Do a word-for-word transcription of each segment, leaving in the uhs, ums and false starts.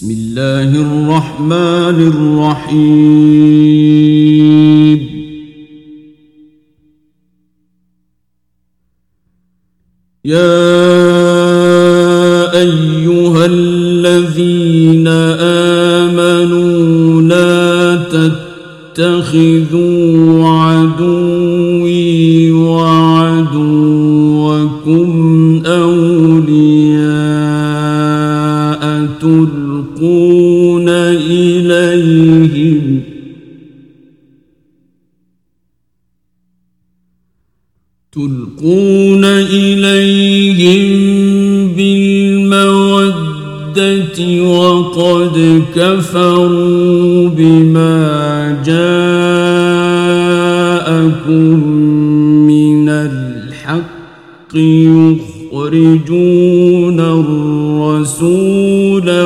بسم الله الرحمن الرحيم يا أيها الذين آمنوا لا تتخذوا عدوي وعدوكم أولياء تلقون إليهم تلقون إليهم بالمودة وقد كفروا بما جاءكم من الحق يخرجون الرسول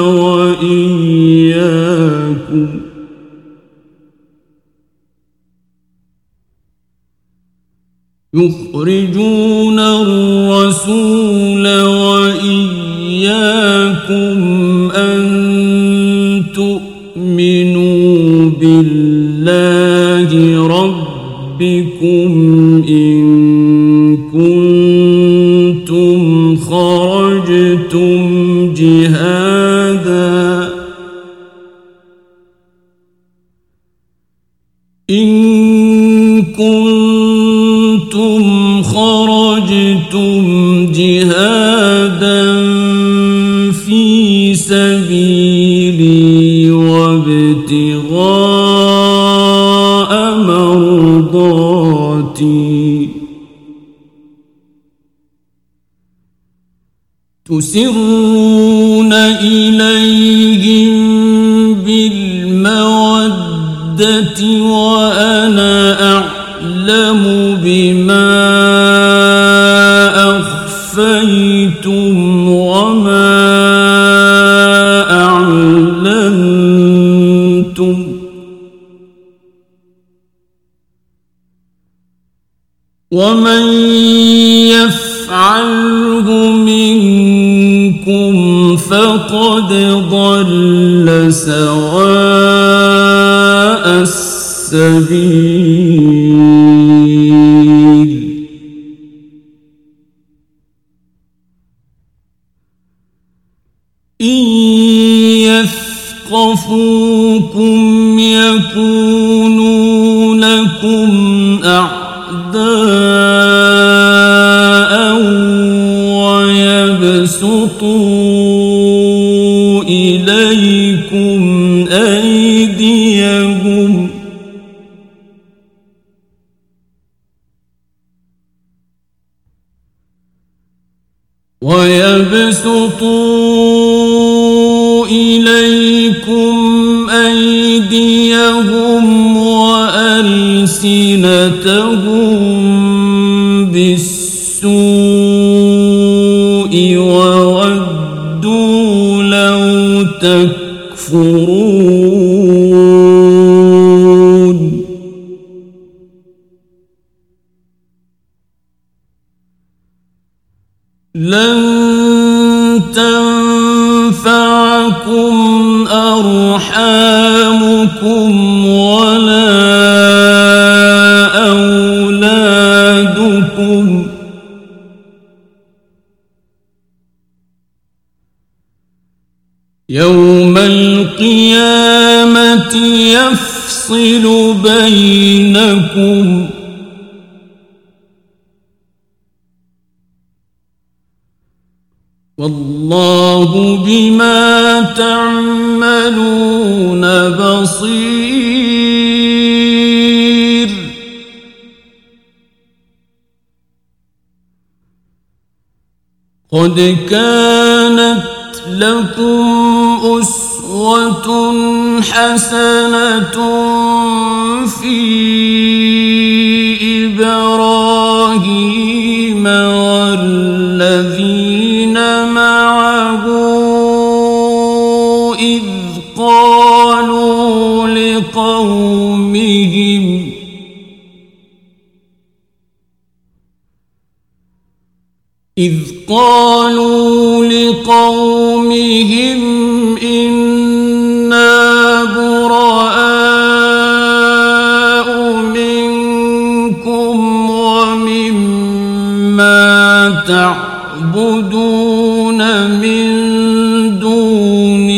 وإياكم يخرجون الرسول وإياكم أن تؤمنوا بالله ربكم إن كنتم خرجتم جهادا إن كنتم خرجتم جهادا في سبيلي وابتغاء مرضاتي تسرون إليهم بالمودة وأنا أعلم بما أخفيتم وما أعلنتم ومن يفعله منكم فقد ضل سواء السبيل إن يثقفوكم يكونوا لكم أعداء ويبسطوا إليكم أيديهم ويبسطوا إليكم أيديهم وألسنتهم بالسوء وودوا لو تكفرون لن تنفعكم أرحامكم ولا أولادكم يوم القيامة يفصل بينكم والله بما تعملون بصير قد كانت لكم أسوة حسنة في إبراهيم والذين معه إذ قالوا لقومهم إذ قالوا لقومهم إن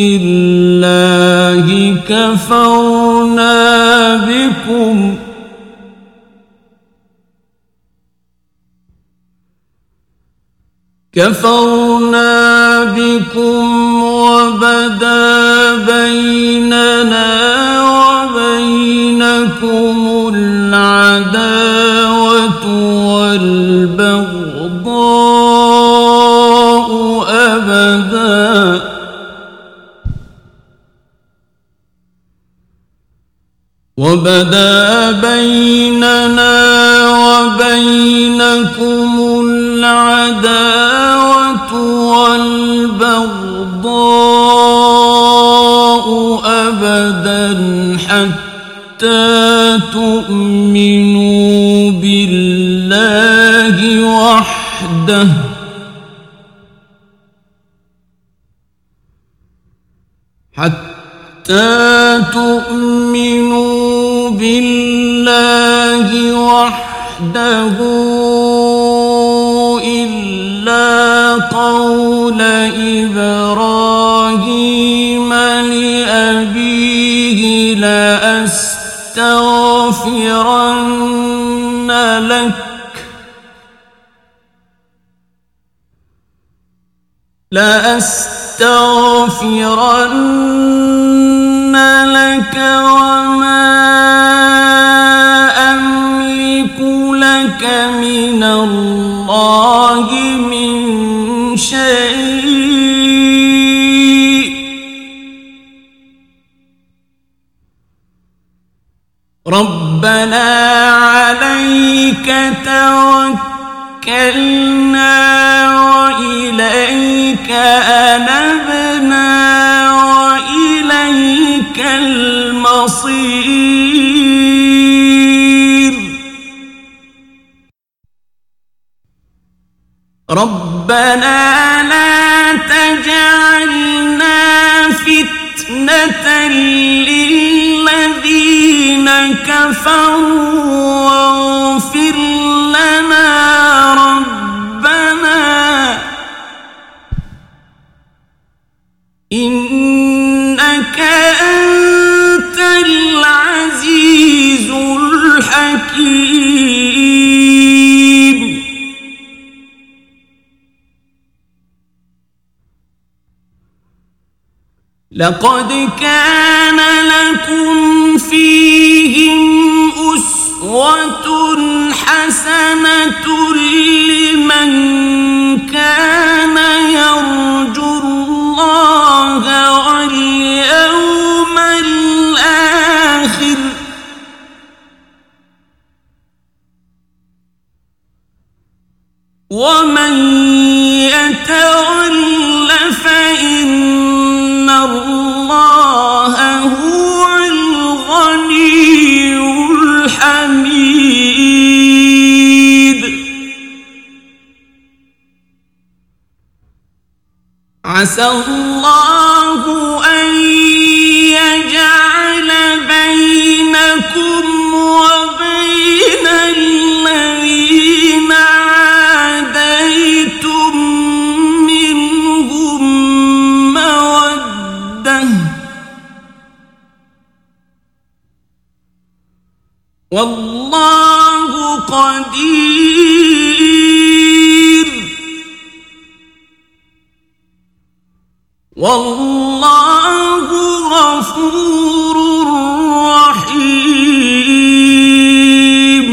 بالله كفرنا بكم كفرنا بكم وبدا بيننا وبينكم العداوة والبغضاء أبدا وبدا بيننا وبينكم العداوة والبغضاء أبدا حتى تؤمنوا بالله وحده حتى تؤمنوا بالله وحده إلا قول إبراهيم لأبيه لأستغفرن لك لأستغفرن لك وما أملك لك من الله من شيء ربنا عليك توكلنا وإليك أنبنا وإليك المصير ربنا لا تجعلنا فتنة للذين كفروا واغفر لنا ربنا إنك أنت العزيز الحكيم لقد كان لكم فيهم أسوة حسنة لمن كان يرجو الله واليوم الآخر ومن يتول فإن الله هو الغني الحميد عسى الله أن يجعل بينكم وبين الذين عاديتم منهم مودة والله قدير والله غفور رحيم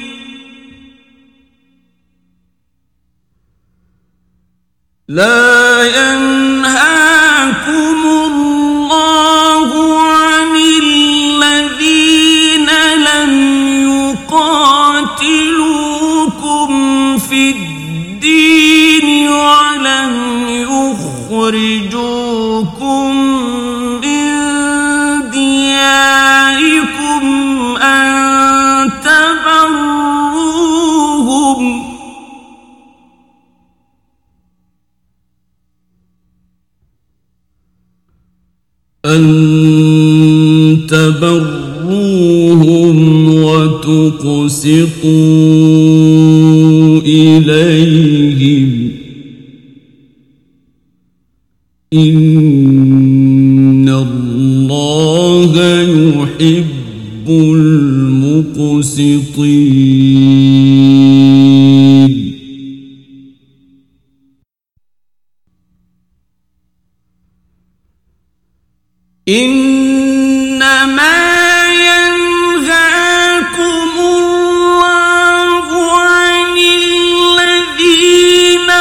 لا ينهاكم الله عن الذين لم يقاتلوكم في الدين ولم يخرجوكم من دياركم أن تبروهم أن تبروهم وتقسطوا إليهم إن مقسطين إنما ينهاكم الله عن الذين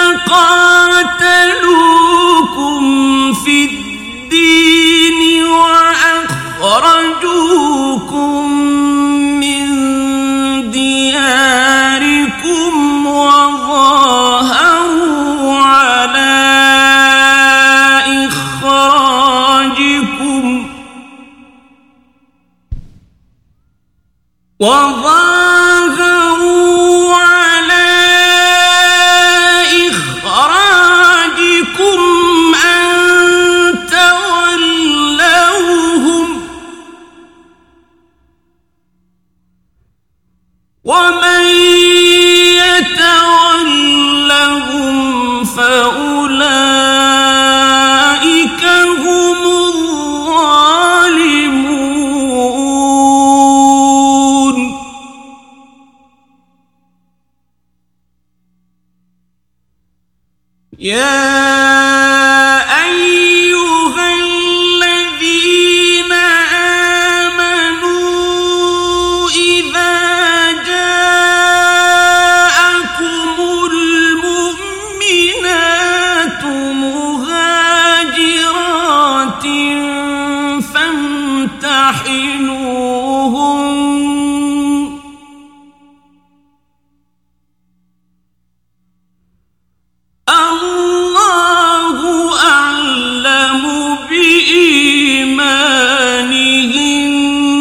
قاتلوكم في الدين وأخرجوكم من دياركم وظاهروا على إخراجكم وظاهروا على إخراجكم أن تولوهم ومن يتولهم فأولئك هم الظالمون يا أيها الذين آمنوا إذا جاءكم المؤمنات مهاجرات فامتحنوهن الله أعلم بإيمانهن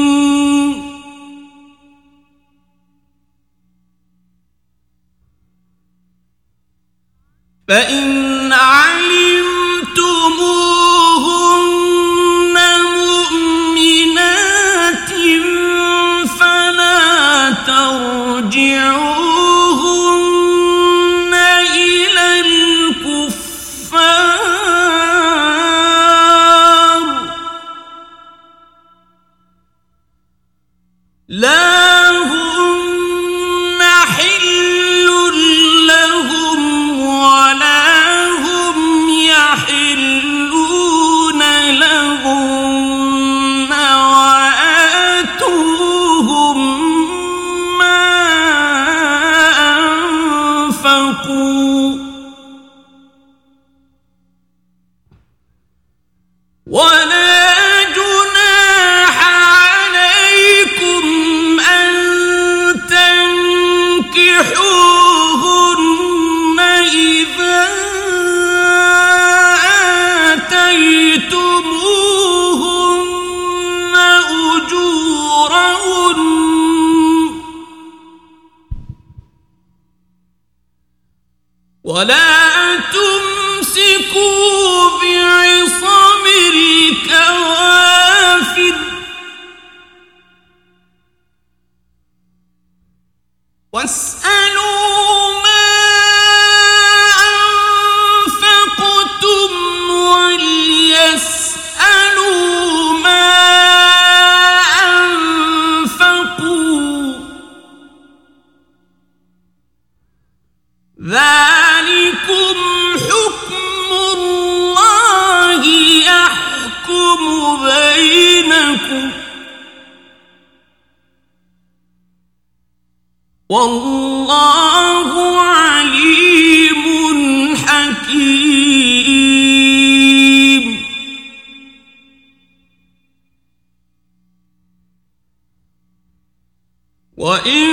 فإن علمتموهن مؤمنات فلا ترجعوهن إلى الكفار لا هن حل لهم ولا هم يحلون لهن وآتوهم ما أنفقوا ولا جناح عليكم أن تنكحوهن إذا آتيتموهن أجورهن ولا تمسكوا بعصم الكوافر واسألوا ما أنفقتم وليسألوا ما أنفقوا ذلكم حكم الله يحكم بينكم والله عليم حكيم وإن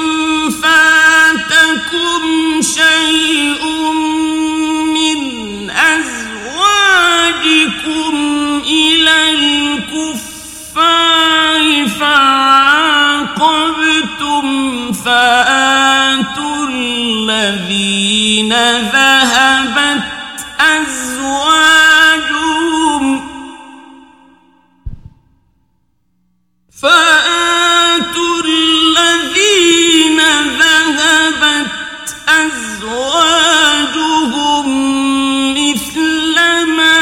فاتكم شيء من أزواجكم إلى الكفار فعاقبتم فآتوا الذين ذهبت أزواجهم فآتوا الذين ذهبت أزواجهم مثل ما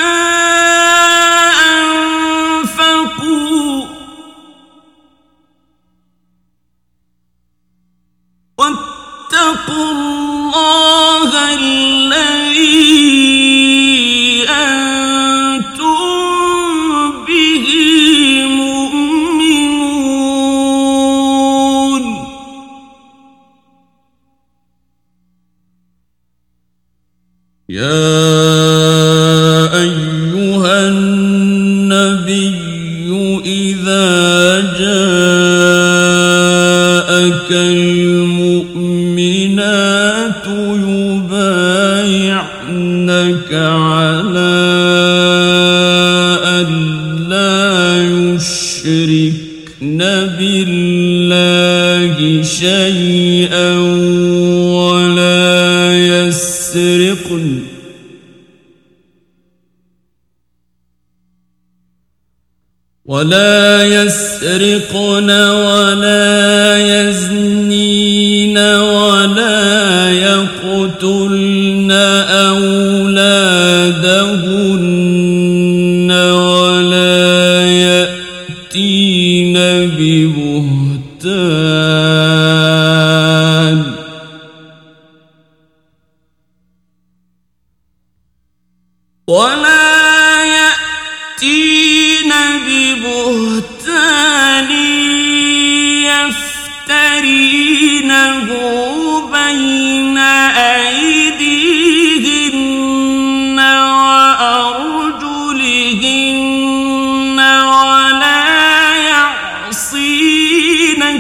أنفقوا النبي إذا جاءك المؤمنات يبايعنك على أن لا يشركن بالله شيئا ولا يسرقن ولا يسرقن ولا يزنين ولا يقتلن أولادهن ولا يأتين ببهتان ولا يأتين ببهتان يفترينه بين أيديهن وأرجلهن ولا يعصينك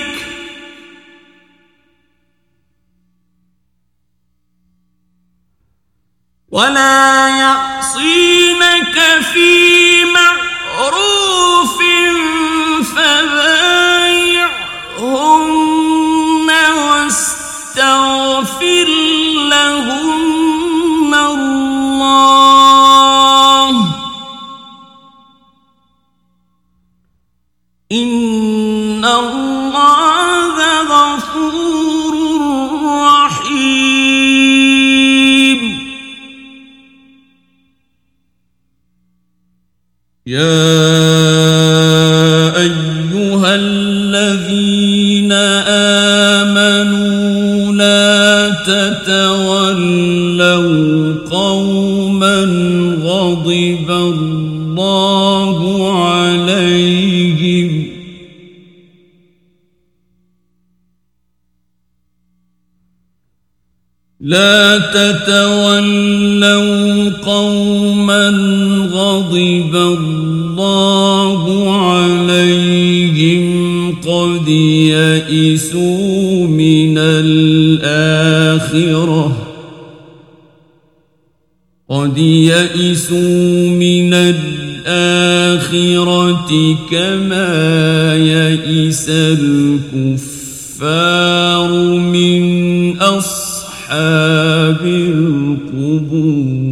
ولا يعصينك في معروف فبايعهن واستغفر لهن الله إن الله غفور رحيم. يا أيها الذين آمنوا لا تتولوا قوما غضب الله عليهم لا تتولوا قوما غضب الله عليهم قد يئسوا من الآخرة قد يئسوا من الآخرة كما يئس الكفار من أصحاب القبور.